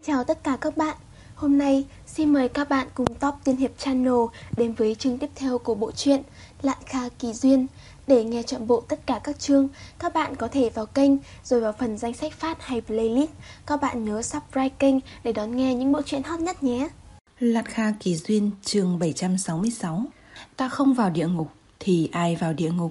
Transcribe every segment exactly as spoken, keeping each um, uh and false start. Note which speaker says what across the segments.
Speaker 1: Chào tất cả các bạn. Hôm nay xin mời các bạn cùng Top Tiên Hiệp Channel đến với chương tiếp theo của bộ truyện Lạn Kha Kỳ Duyên. Để nghe trọn bộ tất cả các chương, các bạn có thể vào kênh rồi vào phần danh sách phát hay playlist. Các bạn nhớ subscribe kênh để đón nghe những bộ truyện hot nhất nhé.
Speaker 2: Lạn Kha Kỳ Duyên chương bảy trăm sáu mươi sáu. Ta không vào địa ngục thì ai vào địa ngục?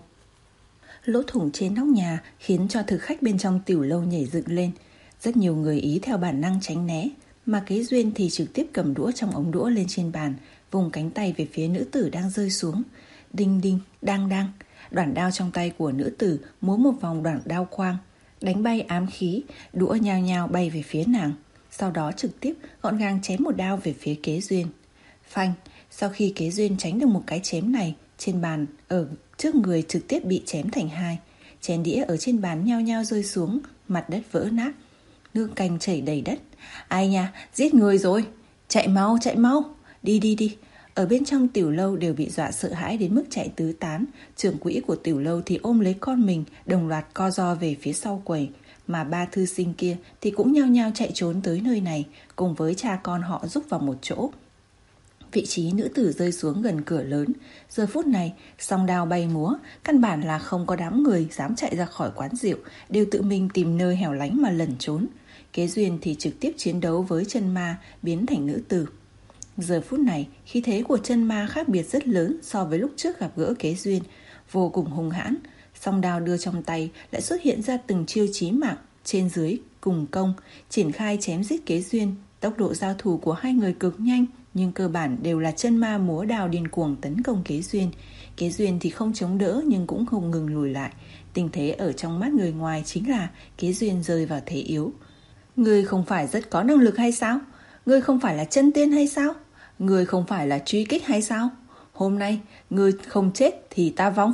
Speaker 2: Lỗ thủng trên nóc nhà khiến cho thực khách bên trong tiểu lâu nhảy dựng lên. Rất nhiều người ý theo bản năng tránh né, mà Kế Duyên thì trực tiếp cầm đũa trong ống đũa lên trên bàn, vùng cánh tay về phía nữ tử đang rơi xuống. Đinh đinh, đang đang, đoạn đao trong tay của nữ tử múa một vòng đoạn đao quang, đánh bay ám khí, đũa nhao nhao bay về phía nàng. Sau đó trực tiếp gọn gàng chém một đao về phía Kế Duyên. Phanh, sau khi Kế Duyên tránh được một cái chém này, trên bàn ở trước người trực tiếp bị chém thành hai. Chén đĩa ở trên bàn nhao nhao rơi xuống, mặt đất vỡ nát, nước canh chảy đầy đất. Ai nha, giết người rồi, chạy mau chạy mau, đi đi đi. Ở bên trong tiểu lâu đều bị dọa sợ hãi đến mức chạy tứ tán. Trưởng quỹ của tiểu lâu thì ôm lấy con mình, đồng loạt co ro về phía sau quầy. Mà ba thư sinh kia thì cũng nhao nhao chạy trốn tới nơi này, cùng với cha con họ rúc vào một chỗ. Vị trí nữ tử rơi xuống gần cửa lớn. Giờ phút này song đao bay múa, căn bản là không có đám người dám chạy ra khỏi quán rượu, đều tự mình tìm nơi hẻo lánh mà lẩn trốn. Kế Duyên thì trực tiếp chiến đấu với chân ma biến thành nữ tử. Giờ phút này khí thế của chân ma khác biệt rất lớn so với lúc trước gặp gỡ Kế Duyên, vô cùng hung hãn. Song đao đưa trong tay lại xuất hiện ra từng chiêu chí mạng, trên dưới cùng công, triển khai chém giết Kế Duyên. Tốc độ giao thủ của hai người cực nhanh, nhưng cơ bản đều là chân ma múa đao điên cuồng tấn công Kế Duyên. Kế Duyên thì không chống đỡ nhưng cũng không ngừng lùi lại. Tình thế ở trong mắt người ngoài chính là Kế Duyên rơi vào thế yếu. Ngươi không phải rất có năng lực hay sao? Ngươi không phải là chân tiên hay sao? Ngươi không phải là truy kích hay sao? Hôm nay ngươi không chết thì ta vong.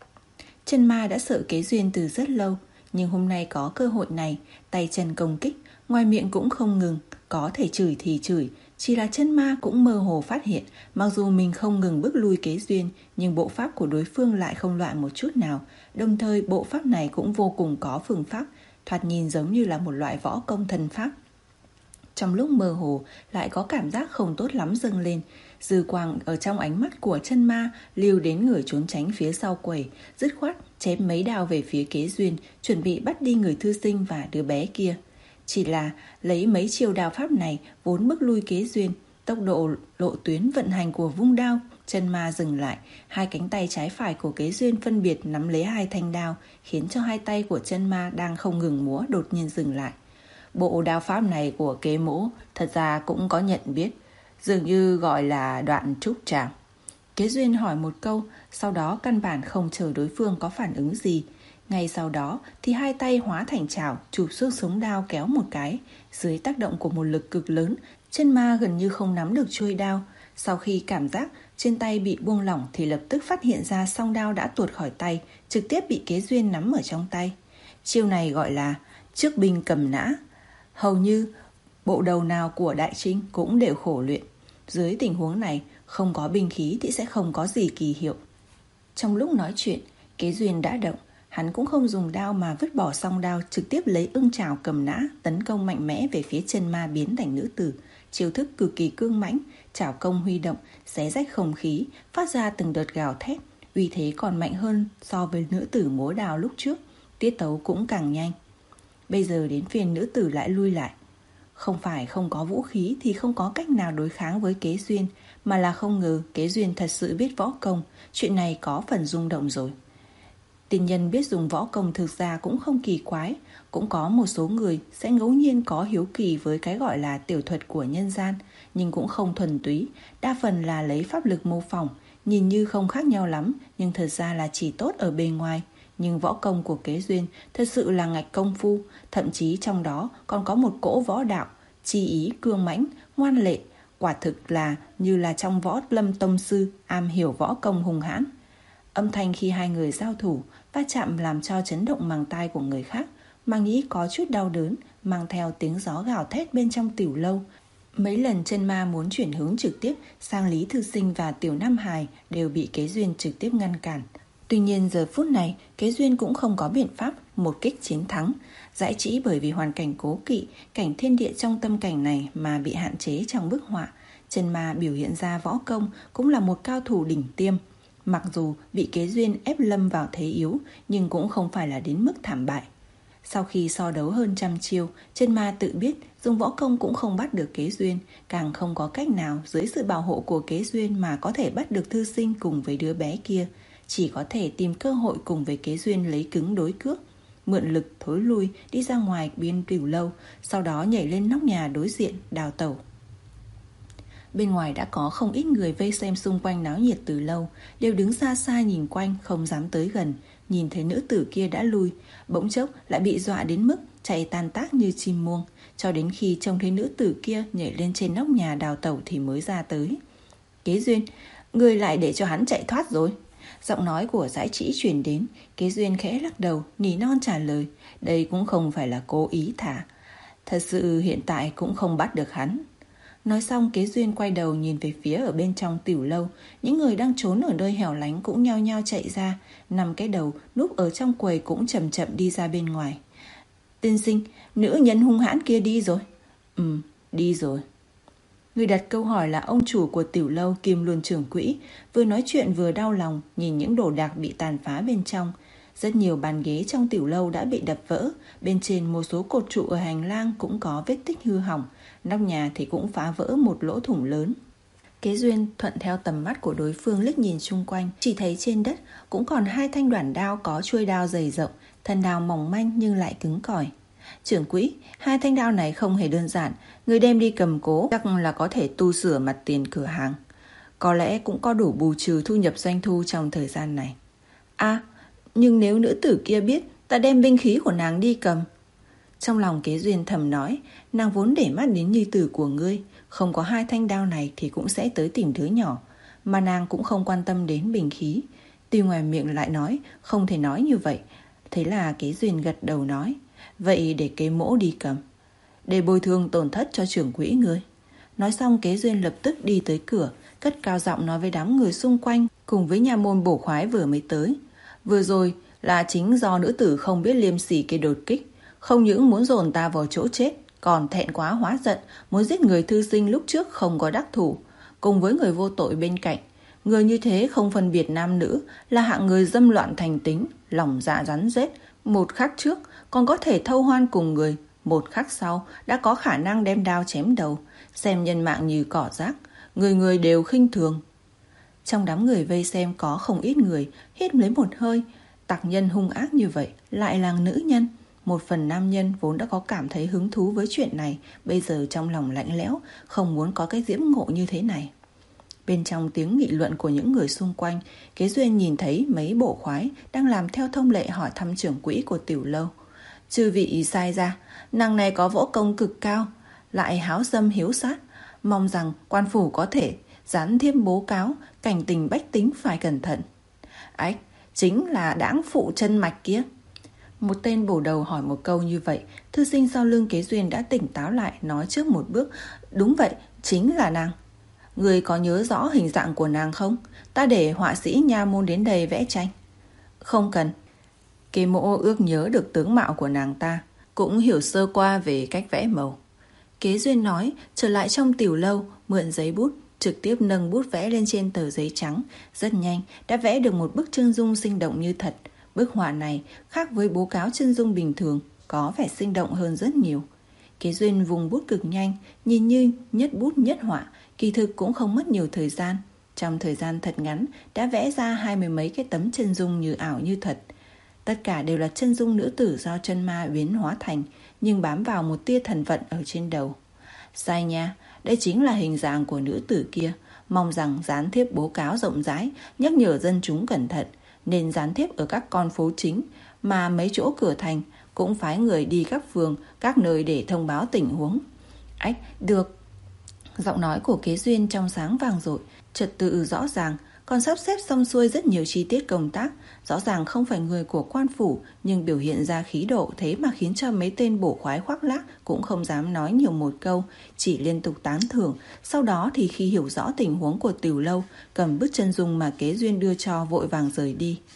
Speaker 2: Chân ma đã sợ Kế Duyên từ rất lâu, nhưng hôm nay có cơ hội này, tay chân công kích, ngoài miệng cũng không ngừng, có thể chửi thì chửi. Chỉ là chân ma cũng mơ hồ phát hiện, mặc dù mình không ngừng bước lui Kế Duyên, nhưng bộ pháp của đối phương lại không loạn một chút nào. Đồng thời bộ pháp này cũng vô cùng có phương pháp, thoạt nhìn giống như là một loại võ công thần pháp. Trong lúc mơ hồ lại có cảm giác không tốt lắm dâng lên. Dư quang ở trong ánh mắt của chân ma lưu đến người trốn tránh phía sau quầy, dứt khoát chém mấy đao về phía Kế Duyên, chuẩn bị bắt đi người thư sinh và đứa bé kia. Chỉ là lấy mấy chiêu đao pháp này vốn bức lui Kế Duyên, tốc độ lộ tuyến vận hành của vung đao, chân ma dừng lại. Hai cánh tay trái phải của Kế Duyên phân biệt nắm lấy hai thanh đao, khiến cho hai tay của chân ma đang không ngừng múa đột nhiên dừng lại. Bộ đao pháp này của Kế mỗ thật ra cũng có nhận biết, dường như gọi là đoạn trúc trảm. Kế Duyên hỏi một câu, sau đó căn bản không chờ đối phương có phản ứng gì. Ngay sau đó thì hai tay hóa thành chảo chụp xương sống đao kéo một cái. Dưới tác động của một lực cực lớn, chân ma gần như không nắm được chuôi đao. Sau khi cảm giác trên tay bị buông lỏng thì lập tức phát hiện ra song đao đã tuột khỏi tay, trực tiếp bị Kế Duyên nắm ở trong tay. Chiêu này gọi là trước binh cầm nã. Hầu như bộ đầu nào của Đại Trinh cũng đều khổ luyện. Dưới tình huống này, không có binh khí thì sẽ không có gì kỳ hiệu. Trong lúc nói chuyện, Kế Duyên đã động. Hắn cũng không dùng đao mà vứt bỏ song đao, trực tiếp lấy ưng chảo cầm nã, tấn công mạnh mẽ về phía chân ma biến thành nữ tử. Chiêu thức cực kỳ cương mãnh, chảo công huy động, xé rách không khí, phát ra từng đợt gào thét. Uy thế còn mạnh hơn so với nữ tử múa đao lúc trước, tiết tấu cũng càng nhanh. Bây giờ đến phiên nữ tử lại lui lại. Không phải không có vũ khí thì không có cách nào đối kháng với Kế Duyên, mà là không ngờ Kế Duyên thật sự biết võ công. Chuyện này có phần rung động rồi. Tiên nhân biết dùng võ công thực ra cũng không kỳ quái. Cũng có một số người sẽ ngẫu nhiên có hiếu kỳ với cái gọi là tiểu thuật của nhân gian, nhưng cũng không thuần túy. Đa phần là lấy pháp lực mô phỏng, nhìn như không khác nhau lắm, nhưng thật ra là chỉ tốt ở bề ngoài. Nhưng võ công của Kế Duyên thật sự là ngạch công phu, thậm chí trong đó còn có một cỗ võ đạo, chi ý cương mãnh, ngoan lệ. Quả thực là như là trong võ lâm tông sư, am hiểu võ công hùng hãn. Âm thanh khi hai người giao thủ, va chạm làm cho chấn động màng tai của người khác. Màng nhĩ có chút đau đớn, mang theo tiếng gió gào thét bên trong tiểu lâu. Mấy lần chân ma muốn chuyển hướng trực tiếp sang Lý Thư Sinh và Tiểu Nam Hải đều bị Kế Duyên trực tiếp ngăn cản. Tuy nhiên giờ phút này, Kế Duyên cũng không có biện pháp một kích chiến thắng. Dãi trĩ bởi vì hoàn cảnh cố kỵ, cảnh thiên địa trong tâm cảnh này mà bị hạn chế trong bức họa. Chân ma biểu hiện ra võ công cũng là một cao thủ đỉnh tiêm. Mặc dù bị Kế Duyên ép lâm vào thế yếu, nhưng cũng không phải là đến mức thảm bại. Sau khi so đấu hơn trăm chiêu, chân ma tự biết dùng võ công cũng không bắt được Kế Duyên, càng không có cách nào dưới sự bảo hộ của Kế Duyên mà có thể bắt được thư sinh cùng với đứa bé kia. Chỉ có thể tìm cơ hội cùng với Kế Duyên lấy cứng đối cước, mượn lực thối lui đi ra ngoài biên tiểu lâu, sau đó nhảy lên nóc nhà đối diện đào tẩu. Bên ngoài đã có không ít người vây xem xung quanh náo nhiệt từ lâu, đều đứng xa xa nhìn quanh không dám tới gần. Nhìn thấy nữ tử kia đã lui, bỗng chốc lại bị dọa đến mức chạy tan tác như chim muông, cho đến khi trông thấy nữ tử kia nhảy lên trên nóc nhà đào tẩu thì mới ra tới. Kế Duyên, người lại để cho hắn chạy thoát rồi. Giọng nói của Dãi Trĩ truyền đến. Kế Duyên khẽ lắc đầu, nỉ non trả lời, đây cũng không phải là cố ý thả, thật sự hiện tại cũng không bắt được hắn. Nói xong, Kế Duyên quay đầu nhìn về phía ở bên trong tiểu lâu. Những người đang trốn ở nơi hẻo lánh cũng nhao nhao chạy ra. Nằm cái đầu núp ở trong quầy cũng chậm chậm đi ra bên ngoài. Tiên sinh, nữ nhân hung hãn kia đi rồi. Ừ, đi rồi. Người đặt câu hỏi là ông chủ của tiểu lâu kiêm luôn trưởng quỹ, vừa nói chuyện vừa đau lòng nhìn những đồ đạc bị tàn phá bên trong. Rất nhiều bàn ghế trong tiểu lâu đã bị đập vỡ, bên trên một số cột trụ ở hành lang cũng có vết tích hư hỏng, nóc nhà thì cũng phá vỡ một lỗ thủng lớn. Kế Duyên thuận theo tầm mắt của đối phương liếc nhìn chung quanh, chỉ thấy trên đất cũng còn hai thanh đoản đao có chuôi đao dày rộng, thân đao mỏng manh nhưng lại cứng cỏi. Trưởng quỹ, hai thanh đao này không hề đơn giản, người đem đi cầm cố chắc là có thể tu sửa mặt tiền cửa hàng. Có lẽ cũng có đủ bù trừ thu nhập doanh thu trong thời gian này. À, nhưng nếu nữ tử kia biết ta đem binh khí của nàng đi cầm. Trong lòng Kế Duyên thầm nói, nàng vốn để mắt đến nhi tử của ngươi, không có hai thanh đao này thì cũng sẽ tới tìm đứa nhỏ, mà nàng cũng không quan tâm đến bình khí. Tuy ngoài miệng lại nói không thể nói như vậy. Thế là Kế Duyên gật đầu nói, vậy để Kế mỗ đi cầm, để bồi thường tổn thất cho trưởng quỹ ngươi. Nói xong, Kế Duyên lập tức đi tới cửa, cất cao giọng nói với đám người xung quanh cùng với nhà môn bổ khoái vừa mới tới. Vừa rồi là chính do nữ tử không biết liêm sỉ kia đột kích, không những muốn dồn ta vào chỗ chết, còn thẹn quá hóa giận, muốn giết người thư sinh lúc trước không có đắc thủ, cùng với người vô tội bên cạnh. Người như thế không phân biệt nam nữ, là hạng người dâm loạn thành tính, lòng dạ rắn rết. Một khắc trước còn có thể thâu hoan cùng người, một khắc sau đã có khả năng đem đao chém đầu, xem nhân mạng như cỏ rác, người người đều khinh thường. Trong đám người vây xem có không ít người hít lấy một hơi, tặc nhân hung ác như vậy lại là nữ nhân. Một phần nam nhân vốn đã có cảm thấy hứng thú với chuyện này, bây giờ trong lòng lạnh lẽo, không muốn có cái diễm ngộ như thế này. Bên trong tiếng nghị luận của những người xung quanh, Kế Duyên nhìn thấy mấy bộ khoái đang làm theo thông lệ hỏi thăm trưởng quỹ của tiểu lâu. Chư vị sai ra, nàng này có võ công cực cao, lại háo dâm hiếu sát, mong rằng quan phủ có thể gián tiếp bố cáo, cảnh tình bách tính phải cẩn thận. Ách, chính là đãng phụ chân mạch kia. Một tên bổ đầu hỏi một câu như vậy, thư sinh sau lưng Kế Duyên đã tỉnh táo lại, nói trước một bước, đúng vậy, chính là nàng. Người có nhớ rõ hình dạng của nàng không? Ta để họa sĩ nha môn đến đây vẽ tranh. Không cần. Kế mỗ ước nhớ được tướng mạo của nàng ta, cũng hiểu sơ qua về cách vẽ màu. Kế Duyên nói, trở lại trong tiểu lâu, mượn giấy bút, trực tiếp nâng bút vẽ lên trên tờ giấy trắng. Rất nhanh, đã vẽ được một bức chân dung sinh động như thật. Bức họa này khác với bố cáo chân dung bình thường, có vẻ sinh động hơn rất nhiều. Kế Duyên vùng bút cực nhanh, nhìn như nhất bút nhất họa, kỳ thực cũng không mất nhiều thời gian. Trong thời gian thật ngắn, đã vẽ ra hai mươi mấy cái tấm chân dung như ảo như thật. Tất cả đều là chân dung nữ tử do chân ma biến hóa thành, nhưng bám vào một tia thần vận ở trên đầu. Sai nha, đây chính là hình dạng của nữ tử kia. Mong rằng gián tiếp bố cáo rộng rãi, nhắc nhở dân chúng cẩn thận, nên gián tiếp ở các con phố chính, mà mấy chỗ cửa thành cũng phái người đi các phường, các nơi để thông báo tình huống. Ách, được. Giọng nói của Kế Duyên trong sáng vang dội, trật tự rõ ràng, còn sắp xếp xong xuôi rất nhiều chi tiết công tác. Rõ ràng không phải người của quan phủ, nhưng biểu hiện ra khí độ thế mà khiến cho mấy tên bổ khoái khoác lác cũng không dám nói nhiều một câu, chỉ liên tục tán thưởng. Sau đó thì khi hiểu rõ tình huống của tiểu lâu, cầm bức chân dung mà Kế Duyên đưa cho vội vàng rời đi.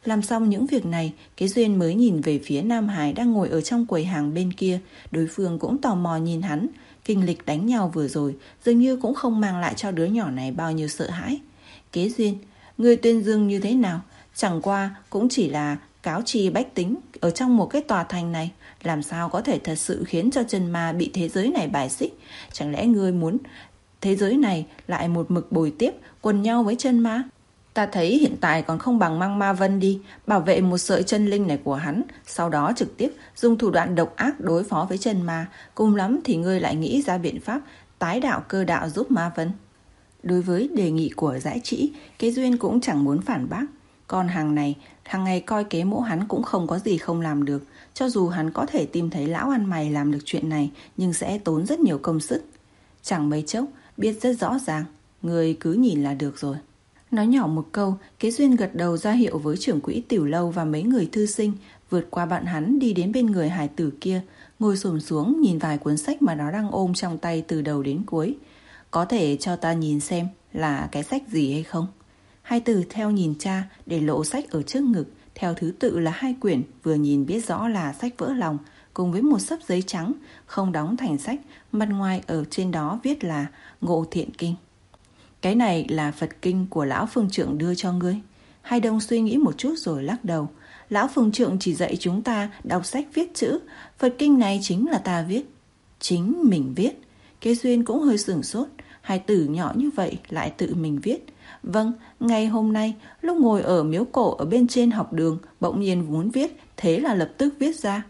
Speaker 2: Làm xong những việc này, Kế Duyên mới nhìn về phía Nam Hải đang ngồi ở trong quầy hàng bên kia. Đối phương cũng tò mò nhìn hắn. Kinh lịch đánh nhau vừa rồi dường như cũng không mang lại cho đứa nhỏ này bao nhiêu sợ hãi. Kế Duyên, người tên Dương như thế nào? Chẳng qua cũng chỉ là cáo trì bách tính ở trong một cái tòa thành này. Làm sao có thể thật sự khiến cho chân ma bị thế giới này bài xích? Chẳng lẽ ngươi muốn thế giới này lại một mực bồi tiếp quần nhau với chân ma? Ta thấy hiện tại còn không bằng mang Ma Vân đi, bảo vệ một sợi chân linh này của hắn, sau đó trực tiếp dùng thủ đoạn độc ác đối phó với chân ma. Cùng lắm thì ngươi lại nghĩ ra biện pháp tái đạo cơ đạo giúp Ma Vân. Đối với đề nghị của Dãi Trĩ, Kế Duyên cũng chẳng muốn phản bác. Còn hàng này, hàng ngày coi kế mẫu hắn cũng không có gì không làm được. Cho dù hắn có thể tìm thấy lão ăn mày làm được chuyện này, nhưng sẽ tốn rất nhiều công sức. Chẳng mấy chốc, biết rất rõ ràng, người cứ nhìn là được rồi. Nói nhỏ một câu, Kế Duyên gật đầu ra hiệu với trưởng quỹ tiểu lâu và mấy người thư sinh, vượt qua bạn hắn đi đến bên người hải tử kia, ngồi xổm xuống nhìn vài cuốn sách mà nó đang ôm trong tay từ đầu đến cuối. Có thể cho ta nhìn xem là cái sách gì hay không? Hải tử theo nhìn cha để lộ sách ở trước ngực, theo thứ tự là hai quyển, vừa nhìn biết rõ là sách vỡ lòng, cùng với một xấp giấy trắng, không đóng thành sách, mặt ngoài ở trên đó viết là Ngộ Thiện Kinh. Cái này là Phật Kinh của Lão Phương Trượng đưa cho ngươi. Hai Đông suy nghĩ một chút rồi lắc đầu. Lão Phương Trượng chỉ dạy chúng ta đọc sách viết chữ. Phật Kinh này chính là ta viết. Chính mình viết. Kế Duyên cũng hơi sửng sốt. Hai tử nhỏ như vậy lại tự mình viết. Vâng, ngày hôm nay lúc ngồi ở miếu cổ ở bên trên học đường, bỗng nhiên muốn viết, thế là lập tức viết ra.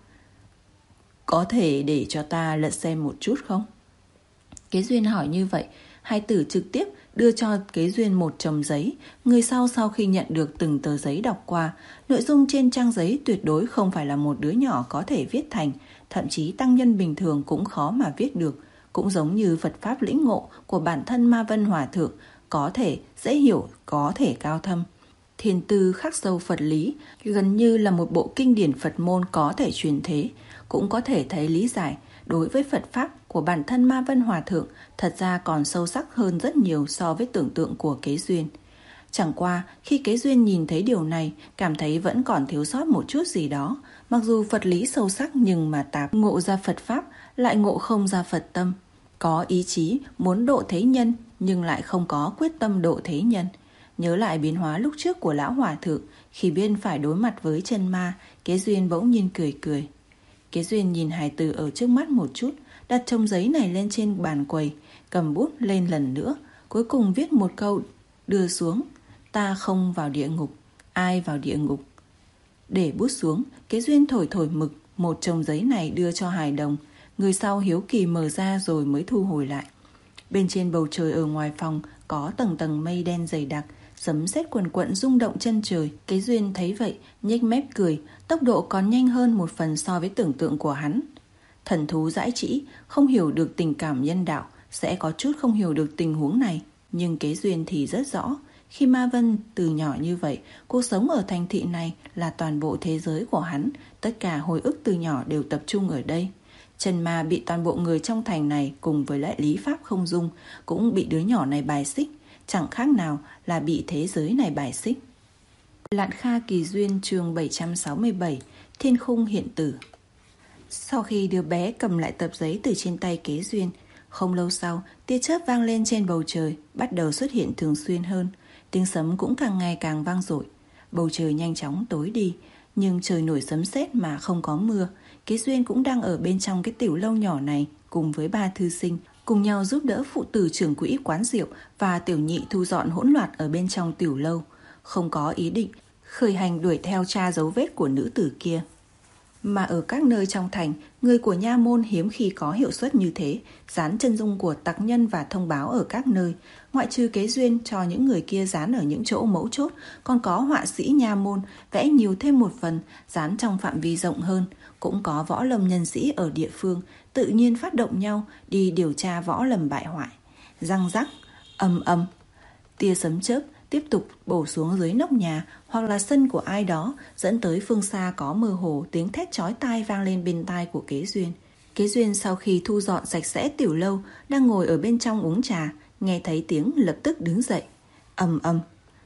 Speaker 2: Có thể để cho ta lật xem một chút không? Kế Duyên hỏi như vậy, hai tử trực tiếp đưa cho Kế Duyên một chồng giấy. Người sau sau khi nhận được từng tờ giấy đọc qua, nội dung trên trang giấy tuyệt đối không phải là một đứa nhỏ có thể viết thành, thậm chí tăng nhân bình thường cũng khó mà viết được. Cũng giống như Phật Pháp lĩnh ngộ của bản thân Ma Vân Hòa Thượng, có thể dễ hiểu, có thể cao thâm. Thiền tư khắc sâu Phật lý, gần như là một bộ kinh điển Phật môn có thể truyền thế. Cũng có thể thấy lý giải đối với Phật Pháp của bản thân Ma Vân Hòa Thượng thật ra còn sâu sắc hơn rất nhiều so với tưởng tượng của Kế Duyên. Chẳng qua khi Kế Duyên nhìn thấy điều này, cảm thấy vẫn còn thiếu sót một chút gì đó. Mặc dù Phật lý sâu sắc nhưng mà tạp ngộ ra Phật Pháp lại ngộ không ra Phật tâm. Có ý chí muốn độ thế nhân nhưng lại không có quyết tâm độ thế nhân. Nhớ lại biến hóa lúc trước của Lão Hòa Thượng, khi biên phải đối mặt với chân ma, Kế Duyên bỗng nhiên cười cười. Kế Duyên nhìn hài tử ở trước mắt một chút, đặt chồng giấy này lên trên bàn quầy, cầm bút lên lần nữa, cuối cùng viết một câu đưa xuống. Ta không vào địa ngục, ai vào địa ngục? Để bút xuống, Kế Duyên thổi thổi mực, một chồng giấy này đưa cho hài đồng. Người sau hiếu kỳ mở ra rồi mới thu hồi lại. Bên trên bầu trời ở ngoài phòng có tầng tầng mây đen dày đặc, sấm sét quần quận rung động chân trời. Kế Duyên thấy vậy, nhếch mép cười, tốc độ còn nhanh hơn một phần so với tưởng tượng của hắn. Thần thú Dãi Trĩ không hiểu được tình cảm nhân đạo, sẽ có chút không hiểu được tình huống này. Nhưng Kế Duyên thì rất rõ, khi Ma Vân từ nhỏ như vậy, cuộc sống ở thành thị này là toàn bộ thế giới của hắn, tất cả hồi ức từ nhỏ đều tập trung ở đây. Chân ma bị toàn bộ người trong thành này cùng với lại lý pháp không dung, cũng bị đứa nhỏ này bài xích, chẳng khác nào là bị thế giới này bài xích. Lạn Kha Kỳ Duyên chương bảy trăm sáu mươi bảy, Thiên Khung Hiện Tử. Sau khi đứa bé cầm lại tập giấy từ trên tay Kế Duyên, không lâu sau, tia chớp vang lên trên bầu trời, bắt đầu xuất hiện thường xuyên hơn. Tiếng sấm cũng càng ngày càng vang dội. Bầu trời nhanh chóng tối đi, nhưng trời nổi sấm sét mà không có mưa. Kế Duyên cũng đang ở bên trong cái tiểu lâu nhỏ này cùng với ba thư sinh, cùng nhau giúp đỡ phụ tử trưởng quỹ quán rượu và tiểu nhị thu dọn hỗn loạn ở bên trong tiểu lâu, không có ý định khởi hành đuổi theo tra dấu vết của nữ tử kia. Mà ở các nơi trong thành, người của nha môn hiếm khi có hiệu suất như thế, dán chân dung của tặc nhân và thông báo ở các nơi. Ngoại trừ Kế Duyên cho những người kia dán ở những chỗ mấu chốt, còn có họa sĩ nha môn vẽ nhiều thêm một phần, dán trong phạm vi rộng hơn. Cũng có võ lâm nhân sĩ ở địa phương tự nhiên phát động nhau đi điều tra võ lâm bại hoại. Răng rắc, ầm ầm, tia sấm chớp tiếp tục bổ xuống dưới nóc nhà hoặc là sân của ai đó, dẫn tới phương xa có mơ hồ tiếng thét chói tai vang lên bên tai của Kế Duyên. Kế Duyên sau khi thu dọn sạch sẽ tiểu lâu, đang ngồi ở bên trong uống trà, nghe thấy tiếng lập tức đứng dậy. Ầm ầm,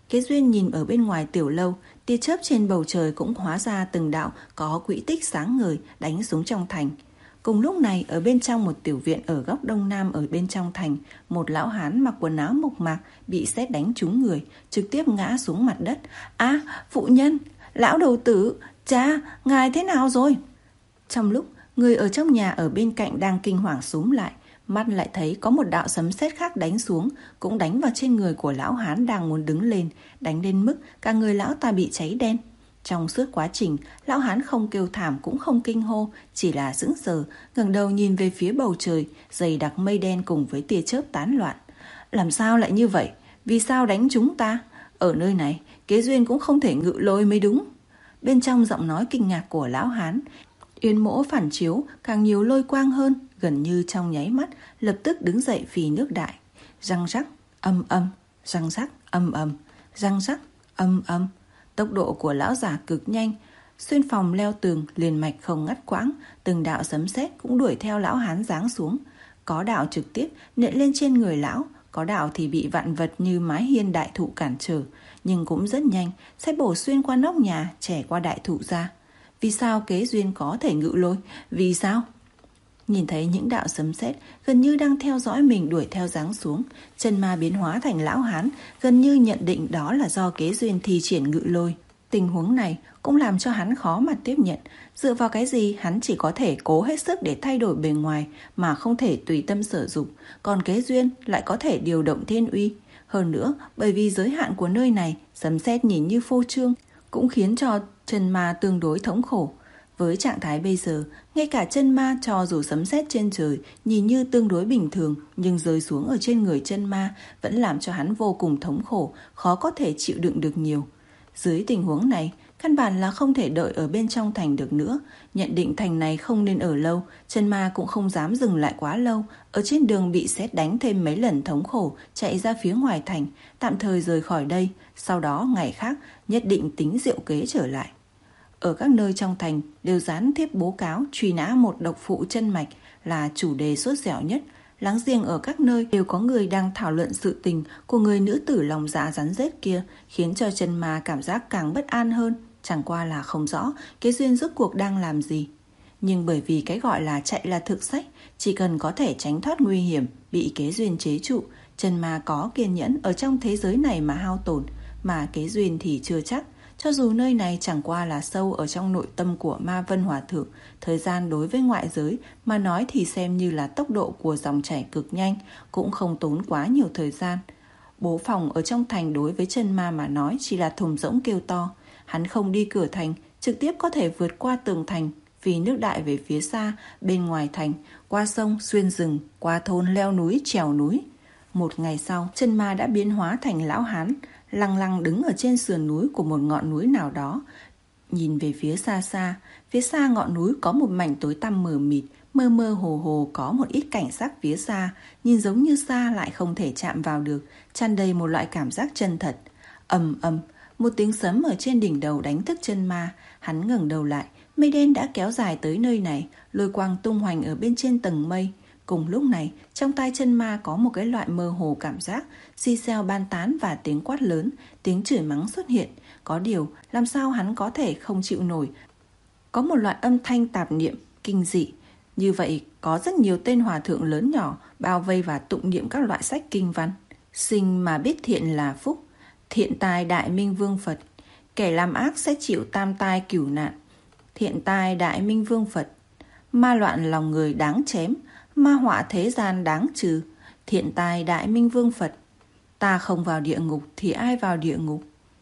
Speaker 2: Kế Duyên nhìn ở bên ngoài tiểu lâu, tia chớp trên bầu trời cũng hóa ra từng đạo có quỹ tích sáng ngời đánh xuống trong thành. Cùng lúc này, ở bên trong một tiểu viện ở góc đông nam ở bên trong thành, một lão hán mặc quần áo mộc mạc bị sét đánh trúng người, trực tiếp ngã xuống mặt đất. "A, à, phụ nhân, lão đầu tử, cha, ngài thế nào rồi?" Trong lúc người ở trong nhà ở bên cạnh đang kinh hoàng xúm lại, mắt lại thấy có một đạo sấm sét khác đánh xuống, cũng đánh vào trên người của lão hán đang muốn đứng lên, đánh đến mức cả người lão ta bị cháy đen. Trong suốt quá trình, lão hán không kêu thảm cũng không kinh hô, chỉ là sững sờ, ngẩng đầu nhìn về phía bầu trời, dày đặc mây đen cùng với tia chớp tán loạn. Làm sao lại như vậy? Vì sao đánh chúng ta? Ở nơi này, Kế Duyên cũng không thể ngự lôi mới đúng. Bên trong giọng nói kinh ngạc của lão hán, Yến Mỗ phản chiếu càng nhiều lôi quang hơn, gần như trong nháy mắt, lập tức đứng dậy phì nước đại. Răng rắc, âm âm, răng rắc, âm âm, răng rắc, âm âm. Tốc độ của lão già cực nhanh, xuyên phòng leo tường liền mạch không ngắt quãng, từng đạo sấm sét cũng đuổi theo lão hán giáng xuống. Có đạo trực tiếp nện lên trên người lão, có đạo thì bị vạn vật như mái hiên đại thụ cản trở, nhưng cũng rất nhanh sẽ bổ xuyên qua nóc nhà, chẻ qua đại thụ ra. Vì sao Kế Duyên có thể ngự lôi? Vì sao? Nhìn thấy những đạo sấm sét gần như đang theo dõi mình đuổi theo giáng xuống, chân ma biến hóa thành lão hán, gần như nhận định đó là do Kế Duyên thi triển ngự lôi. Tình huống này cũng làm cho hắn khó mà tiếp nhận. Dựa vào cái gì hắn chỉ có thể cố hết sức để thay đổi bề ngoài mà không thể tùy tâm sử dụng, còn Kế Duyên lại có thể điều động thiên uy. Hơn nữa, bởi vì giới hạn của nơi này, sấm sét nhìn như phô trương cũng khiến cho chân ma tương đối thống khổ. Với trạng thái bây giờ, ngay cả chân ma cho dù sấm sét trên trời nhìn như tương đối bình thường, nhưng rơi xuống ở trên người chân ma vẫn làm cho hắn vô cùng thống khổ, khó có thể chịu đựng được nhiều. Dưới tình huống này, căn bản là không thể đợi ở bên trong thành được nữa. Nhận định thành này không nên ở lâu, chân ma cũng không dám dừng lại quá lâu. Ở trên đường bị sét đánh thêm mấy lần thống khổ, chạy ra phía ngoài thành, tạm thời rời khỏi đây. Sau đó ngày khác nhất định tính diệu kế trở lại. Ở các nơi trong thành đều dán thiếp bố cáo truy nã một độc phụ chân mạch là chủ đề sốt dẻo nhất. Láng giềng ở các nơi đều có người đang thảo luận sự tình của người nữ tử lòng dạ rắn rết kia, khiến cho chân ma cảm giác càng bất an hơn. Chẳng qua là không rõ Kế Duyên rốt cuộc đang làm gì. Nhưng bởi vì cái gọi là chạy là thực sách, chỉ cần có thể tránh thoát nguy hiểm, bị Kế Duyên chế trụ, chân ma có kiên nhẫn ở trong thế giới này mà hao tổn, mà Kế Duyên thì chưa chắc. Cho dù nơi này chẳng qua là sâu ở trong nội tâm của Ma Vân Hòa Thượng, thời gian đối với ngoại giới mà nói thì xem như là tốc độ của dòng chảy cực nhanh, cũng không tốn quá nhiều thời gian. Bố phòng ở trong thành đối với chân ma mà nói chỉ là thùng rỗng kêu to. Hắn không đi cửa thành, trực tiếp có thể vượt qua tường thành, vì nước đại về phía xa, bên ngoài thành, qua sông, xuyên rừng, qua thôn leo núi, trèo núi. Một ngày sau, chân ma đã biến hóa thành lão hán, lăng lăng đứng ở trên sườn núi của một ngọn núi nào đó. Nhìn về phía xa xa, phía xa ngọn núi có một mảnh tối tăm mờ mịt, mơ mơ hồ hồ có một ít cảnh sắc phía xa, nhìn giống như xa lại không thể chạm vào được, tràn đầy một loại cảm giác chân thật. Ầm ầm, một tiếng sấm ở trên đỉnh đầu đánh thức chân ma. Hắn ngẩng đầu lại, mây đen đã kéo dài tới nơi này, lôi quang tung hoành ở bên trên tầng mây. Cùng lúc này, trong tai chân ma có một cái loại mơ hồ cảm giác, xì xèo ban tán và tiếng quát lớn, tiếng chửi mắng xuất hiện. Có điều, làm sao hắn có thể không chịu nổi? Có một loại âm thanh tạp niệm, kinh dị. Như vậy, có rất nhiều tên hòa thượng lớn nhỏ bao vây và tụng niệm các loại sách kinh văn. Sinh mà biết thiện là phúc, thiện tài đại minh vương Phật. Kẻ làm ác sẽ chịu tam tai cửu nạn. Thiện tài đại minh vương Phật. Ma loạn lòng người đáng chém, ma họa thế gian đáng trừ. Thiện tài đại minh vương Phật. Ta không vào địa ngục thì ai vào địa ngục?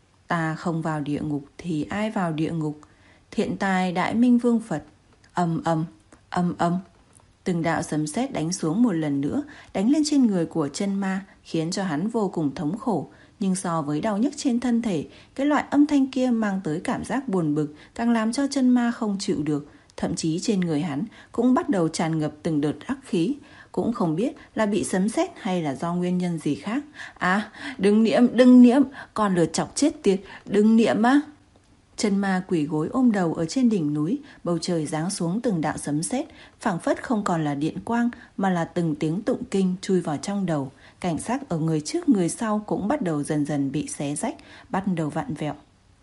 Speaker 2: Ta không vào địa ngục thì ai vào địa ngục? Thiện tài đại minh vương Phật. Âm âm, âm âm. Từng đạo sấm sét đánh xuống một lần nữa, đánh lên trên người của chân ma, khiến cho hắn vô cùng thống khổ. Nhưng so với đau nhức trên thân thể, cái loại âm thanh kia mang tới cảm giác buồn bực, càng làm cho chân ma không chịu được. Thậm chí trên người hắn cũng bắt đầu tràn ngập từng đợt ác khí. Cũng không biết là bị sấm sét hay là do nguyên nhân gì khác. À, đừng niệm, đừng niệm, con lừa chọc chết tiệt, đừng niệm á. Chân ma quỳ gối ôm đầu ở trên đỉnh núi, bầu trời giáng xuống từng đạo sấm sét, phảng phất không còn là điện quang mà là từng tiếng tụng kinh chui vào trong đầu. Cảnh sắc ở người trước người sau cũng bắt đầu dần dần bị xé rách, bắt đầu vặn vẹo.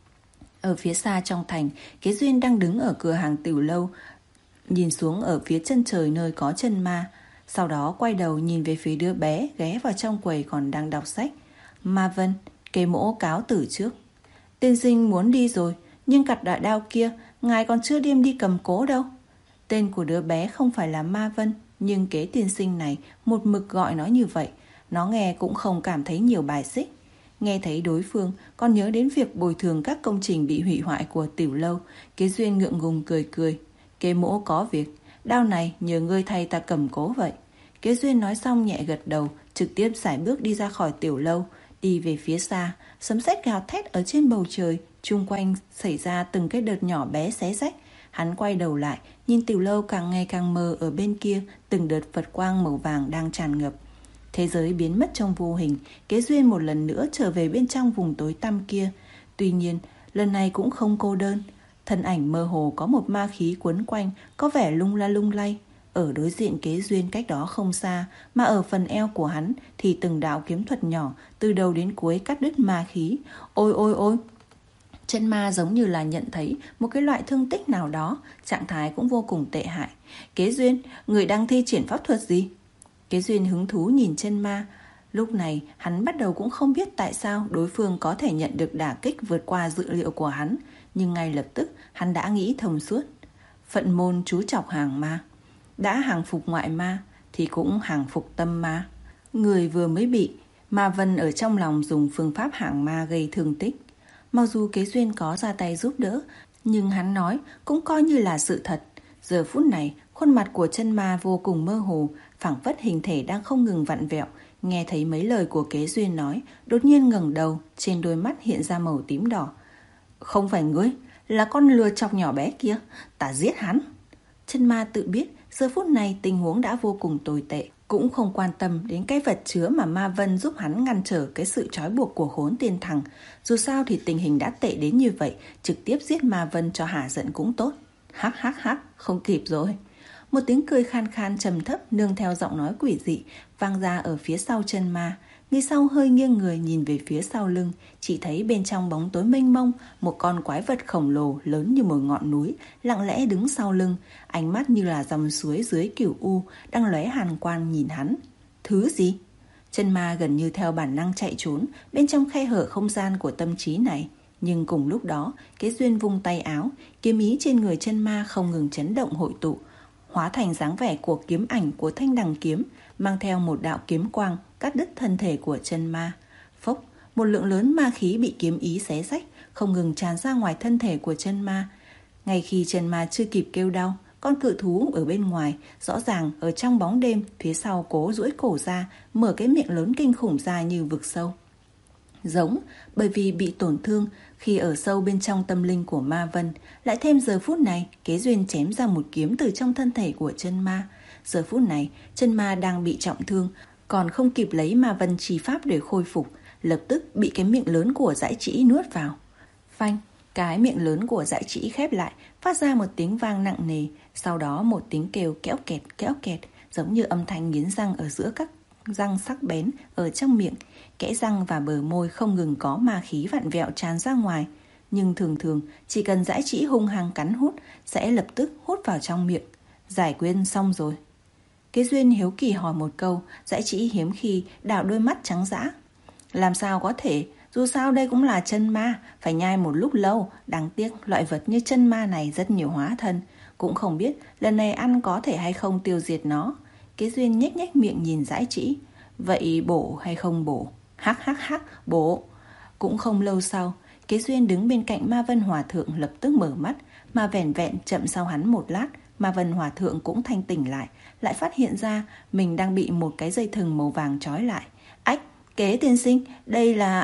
Speaker 2: Ở phía xa trong thành, Kế Duyên đang đứng ở cửa hàng tiểu lâu, nhìn xuống ở phía chân trời nơi có chân ma. Sau đó quay đầu nhìn về phía đứa bé ghé vào trong quầy còn đang đọc sách. Ma Vân, Kế Mỗ cáo từ trước. Tiên sinh muốn đi rồi, nhưng cặp đại đao kia, ngài còn chưa đem đi cầm cố đâu. Tên của đứa bé không phải là Ma Vân, nhưng Kế tiên sinh này một mực gọi nó như vậy. Nó nghe cũng không cảm thấy nhiều bài xích. Nghe thấy đối phương còn nhớ đến việc bồi thường các công trình bị hủy hoại của tiểu lâu, Kế Duyên ngượng ngùng cười cười. Kế Mỗ có việc, đao này nhờ ngươi thay ta cầm cố vậy. Kế Duyên nói xong nhẹ gật đầu, trực tiếp sải bước đi ra khỏi tiểu lâu, đi về phía xa. Sấm sét gào thét ở trên bầu trời, chung quanh xảy ra từng cái đợt nhỏ bé xé rách. Hắn quay đầu lại, nhìn tiểu lâu càng ngày càng mờ ở bên kia, từng đợt Phật quang màu vàng đang tràn ngập. Thế giới biến mất trong vô hình, Kế Duyên một lần nữa trở về bên trong vùng tối tăm kia. Tuy nhiên, lần này cũng không cô đơn. Thân ảnh mơ hồ có một ma khí quấn quanh, có vẻ lung la lung lay. Ở đối diện Kế Duyên cách đó không xa, mà ở phần eo của hắn thì từng đạo kiếm thuật nhỏ từ đầu đến cuối cắt đứt ma khí. Ôi ôi ôi! Chân ma giống như là nhận thấy một cái loại thương tích nào đó, trạng thái cũng vô cùng tệ hại. Kế Duyên, người đang thi triển pháp thuật gì? Kế Duyên hứng thú nhìn chân ma. Lúc này hắn bắt đầu cũng không biết tại sao đối phương có thể nhận được đả kích vượt qua dự liệu của hắn. Nhưng ngay lập tức hắn đã nghĩ thông suốt. Phận môn chú chọc hàng ma. Đã hàng phục ngoại ma thì cũng hàng phục tâm ma. Người vừa mới bị Ma Vân ở trong lòng dùng phương pháp hàng ma gây thương tích. Mặc dù Kế Duyên có ra tay giúp đỡ, nhưng hắn nói cũng coi như là sự thật. Giờ phút này khuôn mặt của chân ma vô cùng mơ hồ, phảng phất hình thể đang không ngừng vặn vẹo. Nghe thấy mấy lời của Kế Duyên nói, đột nhiên ngẩng đầu, trên đôi mắt hiện ra màu tím đỏ. Không phải ngươi, là con lừa chọc nhỏ bé kia, ta giết hắn. Chân ma tự biết giờ phút này tình huống đã vô cùng tồi tệ, cũng không quan tâm đến cái vật chứa mà Ma Vân giúp hắn ngăn trở cái sự trói buộc của Khốn Tiên Thằng. Dù sao thì tình hình đã tệ đến như vậy, trực tiếp giết Ma Vân cho hả giận cũng tốt. Hắc hắc hắc, không kịp rồi. Một tiếng cười khan khan trầm thấp nương theo giọng nói quỷ dị vang ra ở phía sau chân ma. Người sau hơi nghiêng người nhìn về phía sau lưng, chỉ thấy bên trong bóng tối mênh mông, một con quái vật khổng lồ lớn như một ngọn núi lặng lẽ đứng sau lưng, ánh mắt như là dòng suối dưới cửu u đang lóe hàn quang nhìn hắn. Thứ gì? Chân ma gần như theo bản năng chạy trốn bên trong khe hở không gian của tâm trí này. Nhưng cùng lúc đó, Kế Duyên vung tay áo, kiếm ý trên người chân ma không ngừng chấn động hội tụ, hóa thành dáng vẻ của kiếm ảnh của thanh đằng kiếm, mang theo một đạo kiếm quang cắt đứt thân thể của chân ma. Phốc, một lượng lớn ma khí bị kiếm ý xé rách, không ngừng tràn ra ngoài thân thể của chân ma. Ngay khi chân ma chưa kịp kêu đau, con cự thú ở bên ngoài, rõ ràng ở trong bóng đêm, phía sau cố duỗi cổ ra, mở cái miệng lớn kinh khủng ra như vực sâu. Giống, bởi vì bị tổn thương khi ở sâu bên trong tâm linh của Ma Vân, lại thêm giờ phút này Kế Duyên chém ra một kiếm từ trong thân thể của chân ma. Giờ phút này chân ma đang bị trọng thương, còn không kịp lấy Ma Vân chi pháp để khôi phục, lập tức bị cái miệng lớn của dãi trĩ nuốt vào. Phanh, cái miệng lớn của dãi trĩ khép lại, phát ra một tiếng vang nặng nề, sau đó một tiếng kêu kéo kẹt kéo kẹt, giống như âm thanh nghiến răng ở giữa các răng sắc bén ở trong miệng. Kẽ răng và bờ môi không ngừng có ma khí vặn vẹo tràn ra ngoài. Nhưng thường thường chỉ cần dãi trĩ hung hăng cắn hút sẽ lập tức hút vào trong miệng. Giải quyết xong rồi. Kế Duyên hiếu kỳ hỏi một câu, dãi trĩ hiếm khi đảo đôi mắt trắng dã. Làm sao có thể, dù sao đây cũng là chân ma, phải nhai một lúc lâu. Đáng tiếc loại vật như chân ma này rất nhiều hóa thân, cũng không biết lần này ăn có thể hay không tiêu diệt nó. Kế Duyên nhếch nhếch miệng nhìn dãi trĩ. Vậy bổ hay không bổ? Hắc hắc hắc, bổ. Cũng không lâu sau, Kế Duyên đứng bên cạnh Ma Vân Hòa Thượng lập tức mở mắt, mà vẻn vẹn chậm sau hắn một lát, Ma Vân Hòa Thượng cũng thanh tỉnh lại, lại phát hiện ra mình đang bị một cái dây thừng màu vàng trói lại. Ách, Kế tiên sinh, đây là...